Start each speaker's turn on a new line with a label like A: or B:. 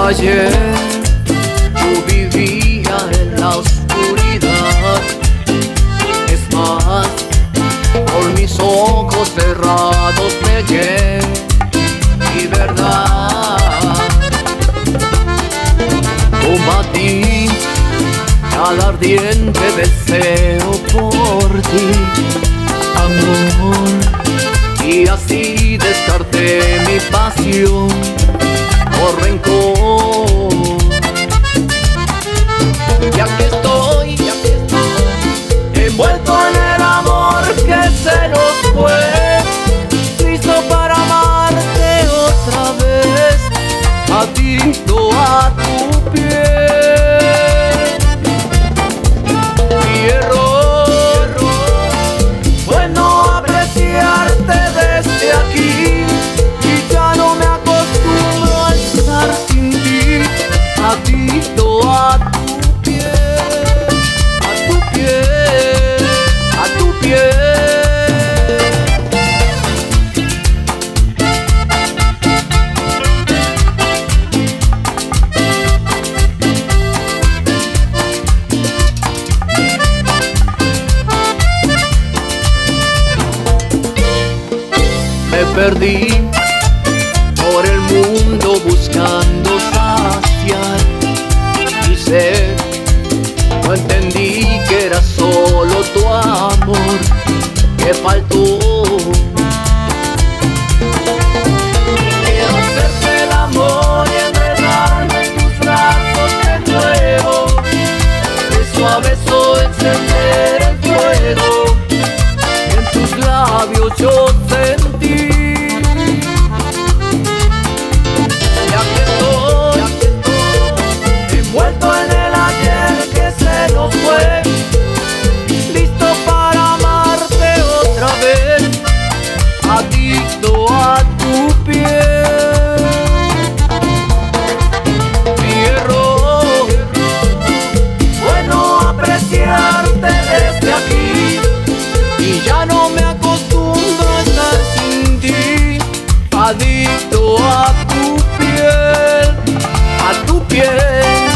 A: Ayer yo vivía en la oscuridad, es más, por mis ojos cerrados pegué mi verdad. Combatí al ardiente deseo por ti, amor, y así descarté mi pasión por rencor. Y aquí estoy, envuelto en el amor que se nos fue, listo para amarte otra vez, adicto a tu piel. Mi error fue no apreciarte desde aquí, y ya no me acostumbro a estar sin ti, adicto a tu piel, a tu piel, a tu piel. Me perdí por el mundo buscando saciar mi sed. No entendí que era solo tu amor que faltó. Quiero hacerte el amor y enredarme en tus brazos de nuevo, beso a beso encender el fuego que en tus labios yo sentí. Adicto a tu piel. Mi error fue no apreciarte desde aquí, y ya no me acostumbro a estar sin ti, adicto a tu piel, a tu piel.